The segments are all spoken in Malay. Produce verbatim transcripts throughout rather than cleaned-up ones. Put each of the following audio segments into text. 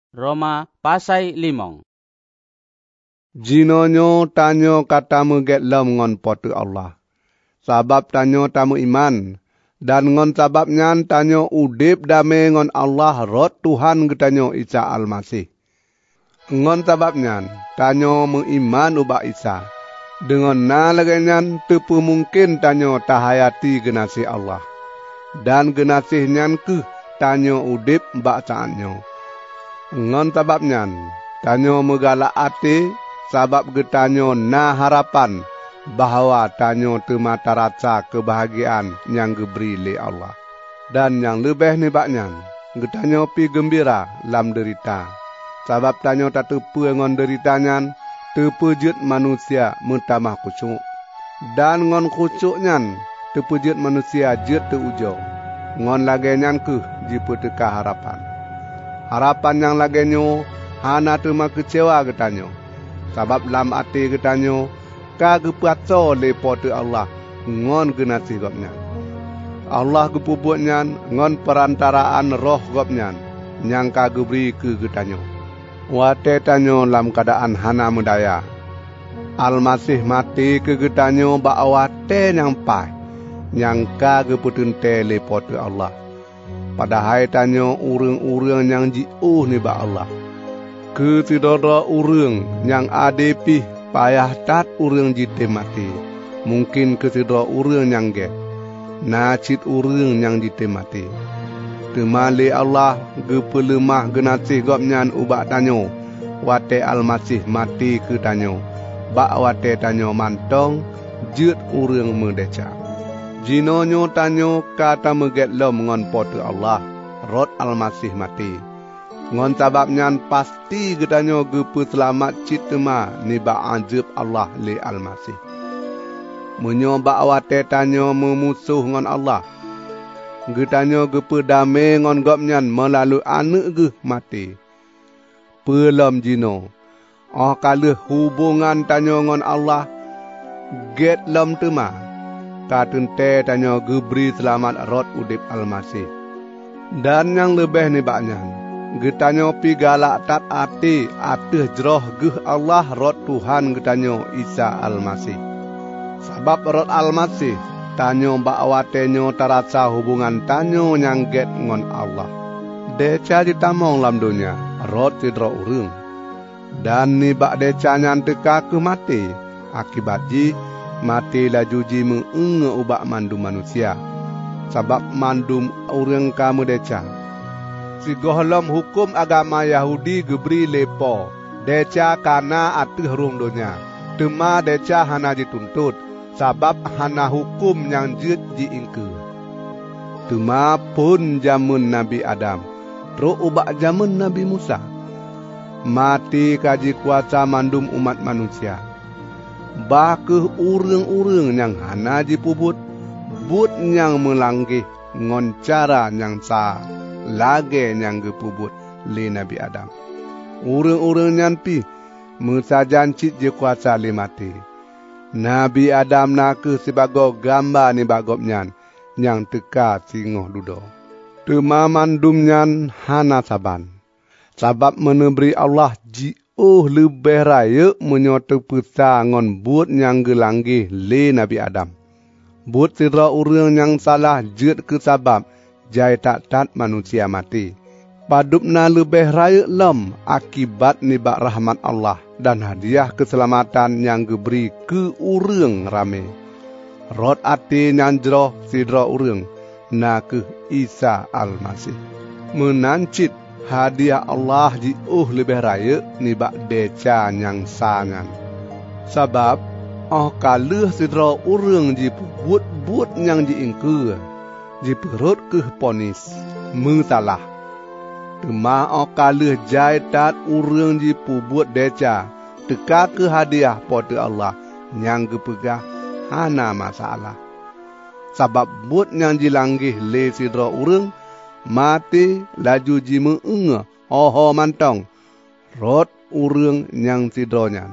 Roma pasai limong. Jinonyo tanyo katamu get lom ngon potu Allah. Sabab tanyo tamu iman. Dan ngon sabab nyan tanyo udip dame ngon Allah rot Tuhan getanyo Isa Al-Masih. Ngon sabab nyan tanyo mengiman ubak Isa. Dengan na lagi nyan tepu mungkin tanyo tahayati genasih Allah. Dan genasih nyan ke tanyo udip bak saatnyo. Ngon sabab nyan tanyo megalak ati sabab getanyo na harapan bahawa tanyo temata rasa kebahagiaan yang diberi oleh Allah. Dan yang lebih nibaknyan, getanyo pi gembira lam derita. Sabab tanyo tak tepu ngon deritanyan, tepujut manusia mentamah kucuk. Dan ngon kucuknyan, tepujut manusia jut teujo. Ngon lagenyan ke jipu teka harapan. Harapan yang lagenyo hana tema kecewa getanyo. Sabab lam ati getanyo kagepato le pote Allah ngon genasi gopnyan. Allah gepubuatnyan ngon perantaraan roh gopnyan yang kageberi ke getanyo. Wate tanyo lam keadaan hana mudaya. Al-Masih mati ke getanyo ba wate yang pai yang kageputente le pote Allah. Padahal tanyo urang-urang yang jiuh ni ba Allah. Ketidakra urang yang adepi payah tat urang jite mati. Mungkin ketidakra urang yang get. Nacit urang yang jite mati. Temali Allah gepelemah genasih gopnyan ubak tanyo. Wate Al-Masih mati ke tanyo. Bak wate tanyo mantong jut urang mendeca. Jinonyo tanyo kata meget lom ngon pote Allah. Rot Al-Masih mati. Ngon sababnyan pasti getanyo gepe selamat citema ni ba ajab Allah li Al-Masih. Menyoba wate tanyo memusuh ngon Allah. Getanyo gepe dame ngon gopnyan melalui anak ge mati. Pelom jino. Oh kala hubungan tanyo ngon Allah get lom tema. Katente tanyo geberi selamat rot udip Al-Masih. Dan yang lebih ni baknyan. Getanyo pi galak tat ati ateh jroh geh Allah rot Tuhan getanyo Isa Al-Masih. Sabab rot Al-Masih tanyo bak watenyo terasa hubungan tanyo yang get ngon Allah. Deca ditamong lam dunia rot tidro urung. Dan ni bak deca nyan teka ke mati. Akibat ji mati laju ji mengenga ubak mandum manusia. Sabab mandum urang kamu deca. Si gohlom hukum agama Yahudi geberi lepo. Deca kana atih rung dunia. Tema deca hana dituntut. Sabab hana hukum yang jut diingke. Tema pun jamun Nabi Adam. Ro ubak jamun Nabi Musa. Mati kaji kuasa mandum umat manusia. Bakeh urang-urang yang hana dipubut. But yang melanggih ngon cara yang sah. Lage yang gepubut li Nabi Adam. Urang-urang nyanpi mesajan cit je kuasa li mati. Nabi Adam nak sebagai gambar ni bagop nyan yang teka singoh dudo. Tema mandum nyan hana saban. Sabab meneberi Allah jiuh lebih raya menyoto pesa ngon but yang gelanggih li Nabi Adam. But sira urang yang salah jut ke sabab jai tak tat manusia mati. Padupna lebih raya lem akibat nibak rahmat Allah dan hadiah keselamatan yang diberi ke urang rame. Rot ati nyan jroh sidra urang na ke Isa Al-Masih. Menancit hadiah Allah jiuh lebih raya nibak deca yang sangan. Sabab oh kaluh sidra urang ji but-but yang diingke. Jiperut ke ponis mensalah. Tema okale jai tat urang ji pubut deca teka ke hadiah pada Allah yang gepegah hana masalah. Sabab but yang jilanggih le sidra urang mati laju ji mengenga oho mantong rot urang yang sidronya.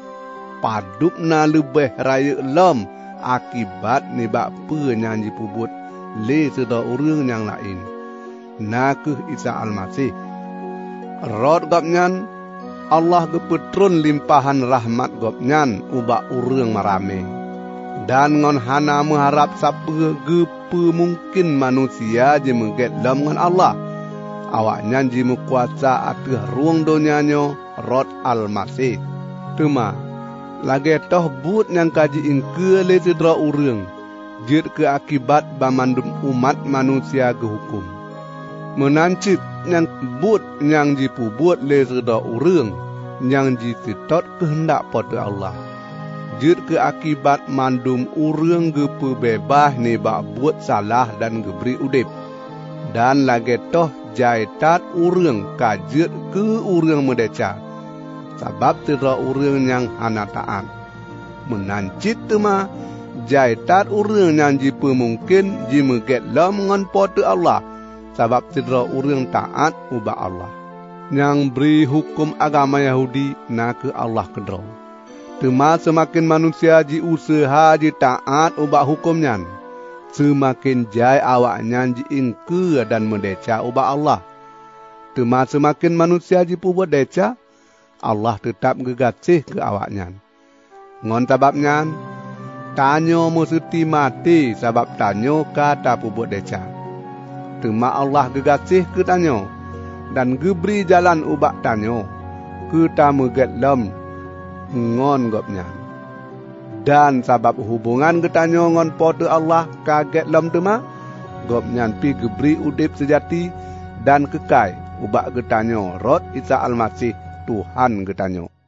Padupna lebih raya lom akibat nibak pe yang ji pubut le sedar urang yang lain. Nakuh Isa Al-Masih. Rot gopnyan Allah gepetrun limpahan rahmat gopnyan ubak urang marame. Dan ngon hana mengharap siapa gepe mungkin manusia je meget lam ngon Allah. Awaknya je kuasa atas ruang dunianyo rot al-masih. Tuma lagi toh but yang kaji ingke le sedra urang. Jid ke akibat bamandum umat manusia ke hukum. Menancit yang but yang jipu buat le sedra urang yang jitot kehendak pada Allah. Jid ke akibat mandum urang ke pebebah ni bak buat salah dan geberi udip. Dan lagi toh jaitat urang kajit ke urang medeca. Sebab tidak urang yang hana taat. Menancit tema jaitat urang yang jipa mungkin jima get lam ngan pada Allah. Sebab tidak urang taat ubah Allah. Yang beri hukum agama Yahudi nak ke Allah kedra. Tema semakin manusia ji usaha ji taat ubah hukumnya. Semakin jai awaknya ji ingke dan mendeca ubah Allah. Tema semakin manusia ji buat deca, Allah tetap gegasih ke awaknya. Ngon sebabnya, tanyo mesti mati sebab tanyo kata buat deca. Tema Allah gegasih ke tanyo dan geberi jalan ubak tanyo ke tamu get lem ngon gopnya. Dan sebab hubungan ketanyo ngon pada Allah kaget lam tema, gopnya pi geberi udip sejati dan kekai ubak ketanyo rot Isa Al-Masih Tuhan ketanyo.